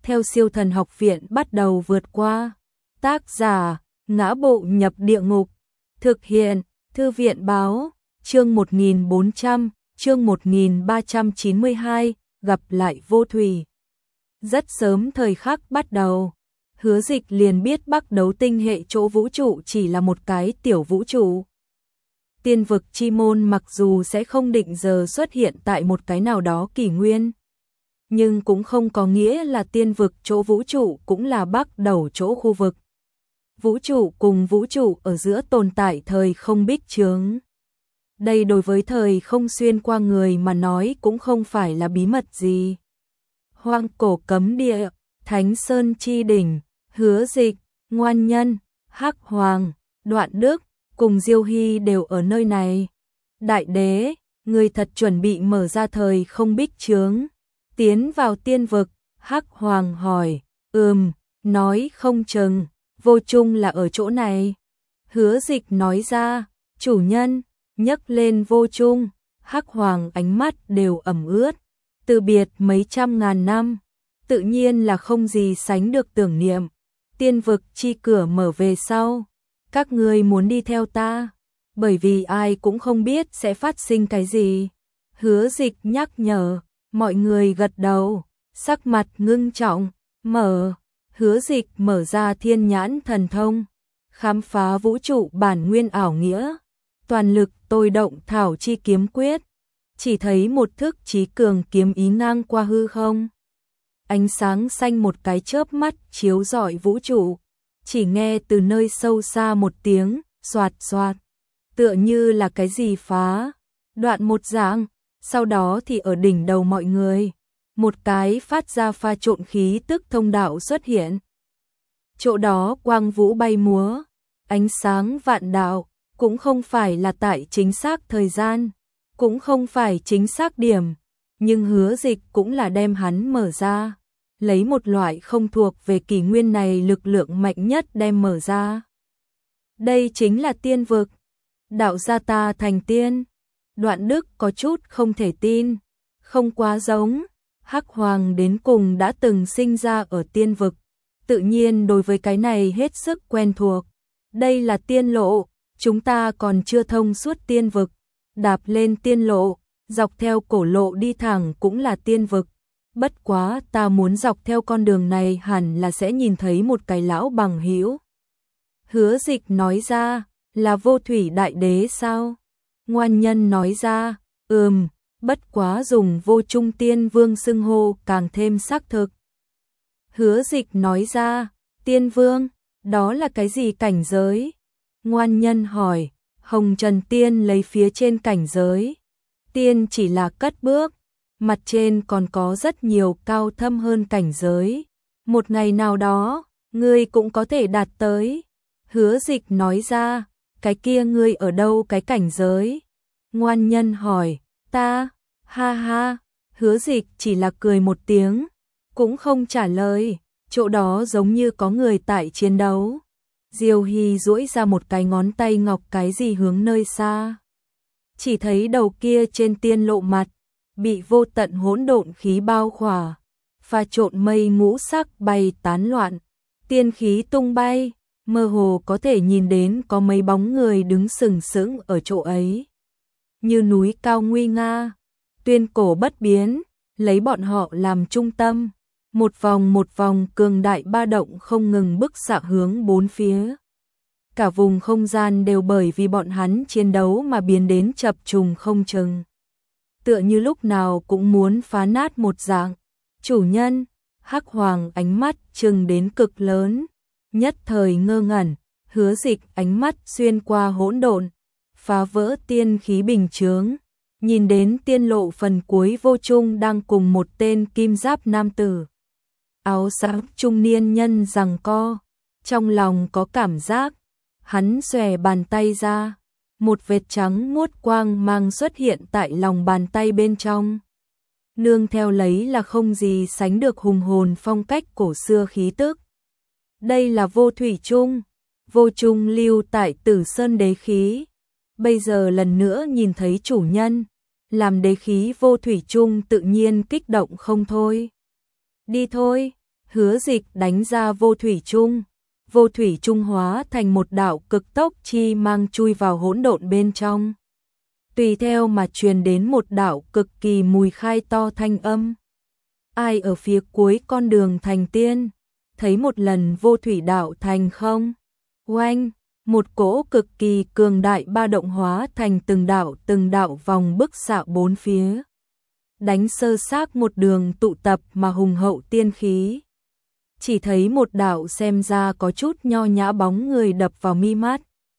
theo Siêu Thần Học Viện bắt đầu vượt qua. Tác giả: Ngã Bộ Nhập Địa Ngục. Thực hiện: Thư viện báo. Chương 1400, chương 1392, gặp lại Vô Thủy. Rất sớm thời khắc bắt đầu, Hứa Dịch liền biết Bắc Đấu Tinh hệ chỗ vũ trụ chỉ là một cái tiểu vũ trụ. Tiên vực chi môn mặc dù sẽ không định giờ xuất hiện tại một cái nào đó kỷ nguyên, nhưng cũng không có nghĩa là tiên vực chỗ vũ trụ cũng là Bắc Đấu chỗ khu vực. Vũ trụ cùng vũ trụ ở giữa tồn tại thời không bích chướng. Đây đối với thời không xuyên qua người mà nói cũng không phải là bí mật gì. Hoang cổ cấm địa, Thánh Sơn chi đỉnh, Hứa Dịch, Ngoan Nhân, Hắc Hoàng, Đoạn Đức cùng Diêu Hy đều ở nơi này. Đại đế, người thật chuẩn bị mở ra thời không bích chướng, tiến vào tiên vực? Hắc Hoàng hỏi. Nói không chừng Vô Trung là ở chỗ này. Hứa Dịch nói ra. Chủ nhân. Nhấc lên Vô Trung, Hắc Hoàng ánh mắt đều ẩm ướt. Từ biệt mấy trăm ngàn năm, tự nhiên là không gì sánh được tưởng niệm. Tiên vực chi cửa mở về sau, các ngươi muốn đi theo ta, bởi vì ai cũng không biết sẽ phát sinh cái gì. Hứa Dịch nhắc nhở. Mọi người gật đầu, sắc mặt ngưng trọng. Hứa Dịch mở ra Thiên Nhãn Thần Thông, khám phá vũ trụ bản nguyên ảo nghĩa. Toàn lực tôi động Thảo Chi Kiếm Quyết, chỉ thấy một thức chí cường kiếm ý ngang qua hư không. Ánh sáng xanh một cái chớp mắt chiếu rọi vũ trụ, chỉ nghe từ nơi sâu xa một tiếng xoạt xoạt, tựa như là cái gì phá đoạn một dạng. Sau đó thì ở đỉnh đầu mọi người, một cái phát ra pha trộn khí tức thông đạo xuất hiện. Chỗ đó quang vũ bay múa, ánh sáng vạn đạo, cũng không phải là tại chính xác thời gian, cũng không phải chính xác điểm, nhưng Hứa Dịch cũng là đem hắn mở ra, lấy một loại không thuộc về kỷ nguyên này lực lượng mạnh nhất đem mở ra. Đây chính là tiên vực. Đạo gia ta thành tiên. Đoạn Đức có chút không thể tin, không quá giống. Hắc Hoàng đến cùng đã từng sinh ra ở tiên vực, tự nhiên đối với cái này hết sức quen thuộc. Đây là tiên lộ, chúng ta còn chưa thông suốt tiên vực, đạp lên tiên lộ, dọc theo cổ lộ đi thẳng cũng là tiên vực. Bất quá ta muốn dọc theo con đường này hẳn là sẽ nhìn thấy một cái lão bằng hữu. Hứa Dịch nói ra. Là Vô Thủy Đại Đế sao? Ngoan Nhân nói ra. Bất quá dùng Vô Trung Tiên Vương xưng hô càng thêm xác thực. Hứa Dịch nói ra. Tiên Vương, đó là cái gì cảnh giới? Ngoan Nhân hỏi. Hồng Trần Tiên lấy phía trên cảnh giới. Tiên chỉ là cất bước, mặt trên còn có rất nhiều cao thâm hơn cảnh giới. Một ngày nào đó, ngươi cũng có thể đạt tới. Hứa Dịch nói ra. Cái kia ngươi ở đâu cái cảnh giới? Ngoan Nhân hỏi. Ta, ha ha. Hứa Dịch chỉ là cười một tiếng, cũng không trả lời. Chỗ đó giống như có người tại chiến đấu. Diêu Hy duỗi ra một cái ngón tay ngọc cái gì hướng nơi xa. Chỉ thấy đầu kia trên tiên lộ mặt, bị vô tận hỗn độn khí bao khỏa, pha trộn mây ngũ sắc bay tán loạn, tiên khí tung bay. Mơ hồ có thể nhìn đến có mấy bóng người đứng sừng sững ở chỗ ấy. Như núi cao nguy nga, tuyên cổ bất biến, lấy bọn họ làm trung tâm. Một vòng cường đại ba động không ngừng bức xạ hướng bốn phía. Cả vùng không gian đều bởi vì bọn hắn chiến đấu mà biến đến chập trùng không chừng. Tựa như lúc nào cũng muốn phá nát một dạng. Chủ nhân, Hắc Hoàng ánh mắt trừng đến cực lớn. Nhất thời ngơ ngẩn, Hứa Dịch ánh mắt xuyên qua hỗn độn, phá vỡ tiên khí bình chướng, nhìn đến tiên lộ phần cuối Vô Trung đang cùng một tên kim giáp nam tử. Áo sáng trung niên nhân giằng co, trong lòng có cảm giác, hắn xòe bàn tay ra, một vệt trắng muốt quang mang xuất hiện tại lòng bàn tay bên trong. Nương theo lấy là không gì sánh được hùng hồn phong cách cổ xưa khí tức. Đây là Vô Thủy Trung, Vô Trung lưu tại Tử Sơn đế khí. Bây giờ lần nữa nhìn thấy chủ nhân, làm đế khí Vô Thủy Trung tự nhiên kích động không thôi. Đi thôi, Hứa Dịch đánh ra vô thủy chung. Vô thủy chung hóa thành một đạo cực tốc chi mang chui vào hỗn độn bên trong. Tùy theo mà truyền đến một đạo cực kỳ mùi khai to thanh âm. Ai ở phía cuối con đường thành tiên, thấy một lần vô thủy đạo thành không? Oanh, một cỗ cực kỳ cường đại ba động hóa thành từng đạo vòng bức xạ bốn phía. Đánh sơ xác một đường tụ tập mà hùng hậu tiên khí. Chỉ thấy một đạo xem ra có chút nho nhã bóng người đập vào mi mắt.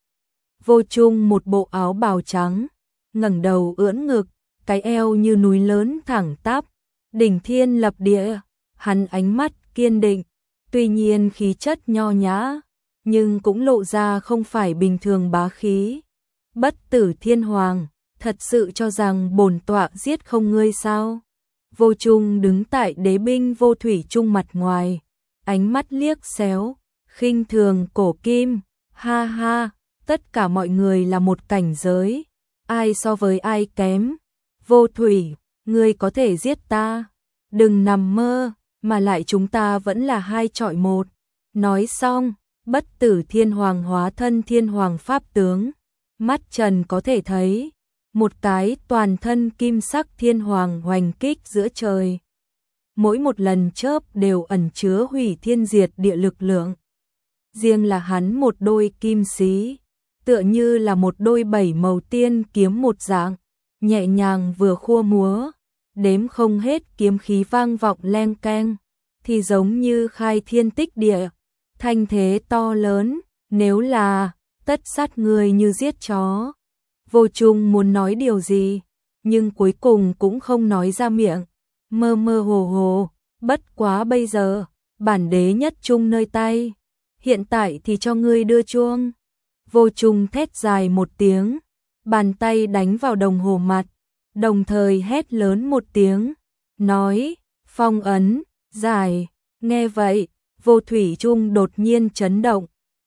Vô Chung một bộ áo bào trắng, ngẩng đầu ưỡn ngực, cái eo như núi lớn thẳng tắp, đỉnh thiên lập địa, hắn ánh mắt kiên định, tuy nhiên khí chất nho nhã, nhưng cũng lộ ra không phải bình thường bá khí. Bất tử thiên hoàng, thật sự cho rằng bổn tọa giết không ngươi sao? Vô Chung đứng tại đế binh vô thủy chung mặt ngoài, ánh mắt liếc xéo, khinh thường cổ kim, ha ha, tất cả mọi người là một cảnh giới, ai so với ai kém. Vô thủy, ngươi có thể giết ta, đừng nằm mơ, mà lại chúng ta vẫn là 2 chọi 1. Nói xong, bất tử thiên hoàng hóa thân thiên hoàng pháp tướng, mắt trần có thể thấy, một cái toàn thân kim sắc thiên hoàng hoành kích giữa trời. Mỗi một lần chớp đều ẩn chứa hủy thiên diệt địa lực lượng. Riêng là hắn một đôi kim xí, tựa như là một đôi 7 màu tiên kiếm một dạng, nhẹ nhàng vừa khua múa, đếm không hết kiếm khí vang vọng leng keng, thì giống như khai thiên tích địa, thanh thế to lớn, nếu là tất sát người như giết chó. Vô Chung muốn nói điều gì, nhưng cuối cùng cũng không nói ra miệng, mơ mơ hồ hồ, bất quá bây giờ, bản đế nhất chung nơi tay, hiện tại thì cho ngươi đưa chuông. Vô Chung thét dài một tiếng, bàn tay đánh vào đồng hồ mặt, đồng thời hét lớn một tiếng, nói, phong ấn, giải. Nghe vậy, vô thủy chung đột nhiên chấn động,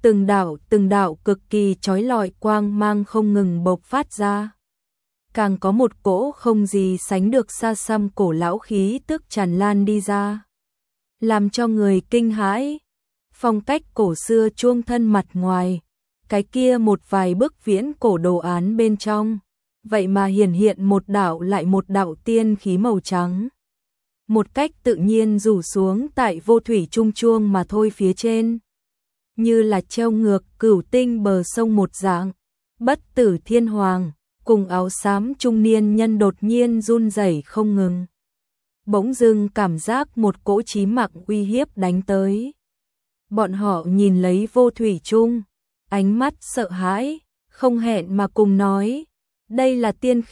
từng đạo cực kỳ chói lọi quang mang không ngừng bộc phát ra. Càng có một cỗ không gì sánh được xa xăm cổ lão khí tức tràn lan đi ra, làm cho người kinh hãi. Phong cách cổ xưa chuông thân mặt ngoài, cái kia một vài bức viễn cổ đồ án bên trong, vậy mà hiện một đạo lại một đạo tiên khí màu trắng. Một cách tự nhiên rủ xuống tại vô thủy trung chuông mà thôi phía trên, như là treo ngược cửu tinh bờ sông một dạng. Bất tử thiên hoàng cùng áo xám trung niên nhân đột nhiên run rẩy không ngừng. Bỗng dưng cảm giác một cỗ chí mạng uy hiếp đánh tới. Bọn họ nhìn lấy vô thủy chung, ánh mắt sợ hãi, không hẹn mà cùng nói, đây là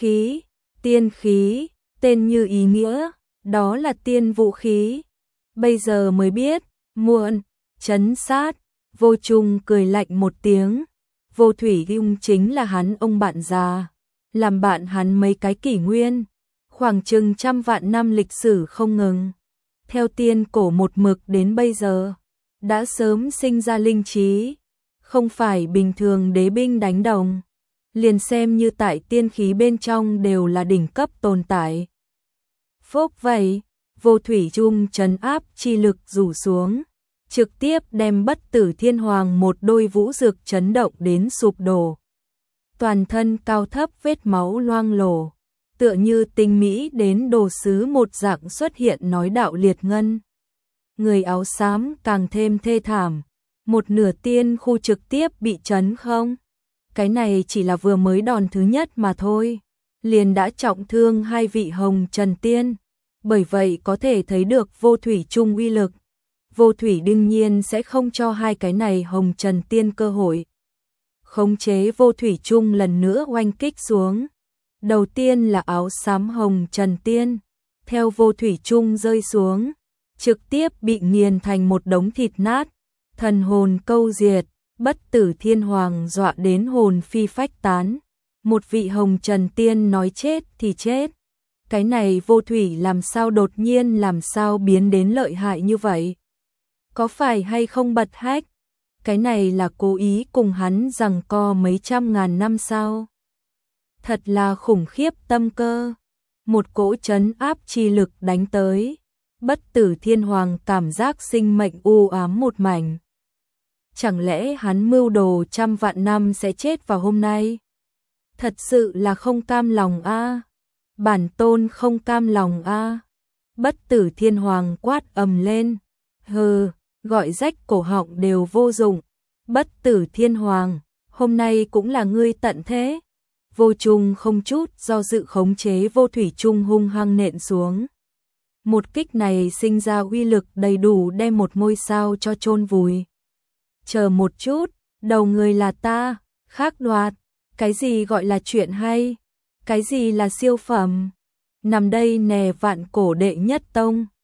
tiên khí, tên như ý nghĩa, đó là tiên vũ khí. Bây giờ mới biết, muộn, trấn sát. Vô Chung cười lạnh một tiếng, vô thủy dung chính là hắn ông bạn già, làm bạn hắn mấy cái kỷ nguyên, khoảng chừng 100 vạn năm lịch sử không ngừng. Theo tiên cổ một mực đến bây giờ, đã sớm sinh ra linh trí, không phải bình thường đế binh đánh đồng, liền xem như tại tiên khí bên trong đều là đỉnh cấp tồn tại. Phốc vậy, vô thủy chung trấn áp chi lực rủ xuống, trực tiếp đem bất tử thiên hoàng một đôi vũ dược chấn động đến sụp đổ. Toàn thân cao thấp vết máu loang lổ, tựa như tinh mỹ đến đồ sứ một dạng xuất hiện nói đạo liệt ngân. Người áo xám càng thêm thê thảm, một nửa tiên khu trực tiếp bị chấn không. Cái này chỉ là vừa mới đòn thứ nhất mà thôi, liền đã trọng thương 2 vị hồng trần tiên, bởi vậy có thể thấy được vô thủy chung uy lực. Vô thủy đương nhiên sẽ không cho 2 cái này hồng trần tiên cơ hội. Khống chế vô thủy chung lần nữa oanh kích xuống. Đầu tiên là áo xám hồng trần tiên, theo vô thủy chung rơi xuống, trực tiếp bị nghiền thành một đống thịt nát, thần hồn câu diệt, bất tử thiên hoàng dọa đến hồn phi phách tán. Một vị hồng trần tiên nói chết thì chết. Cái này vô thủy làm sao đột nhiên làm sao biến đến lợi hại như vậy? Có phải hay không bật hách? Cái này là cố ý cùng hắn giằng co mấy trăm ngàn năm sao? Thật là khủng khiếp tâm cơ. Một cỗ trấn áp chi lực đánh tới. Bất Tử Thiên Hoàng cảm giác sinh mệnh u ám một mảnh. Chẳng lẽ hắn mưu đồ trăm vạn năm sẽ chết vào hôm nay? Thật sự là không cam lòng a. Bản tôn không cam lòng a. Bất Tử Thiên Hoàng quát ầm lên. Hừ, gọi rách cổ họng đều vô dụng. Bất Tử Thiên Hoàng, hôm nay cũng là ngươi tận thế. Vô Trung không chút do dự khống chế Vô Thủy Trung hung hăng nện xuống. Một kích này sinh ra uy lực đầy đủ đem một ngôi sao cho chôn vùi. Chờ một chút, đầu người là ta, khác đoạt. Cái gì gọi là chuyện hay? Cái gì là siêu phẩm? Nằm đây nè vạn cổ đệ nhất tông.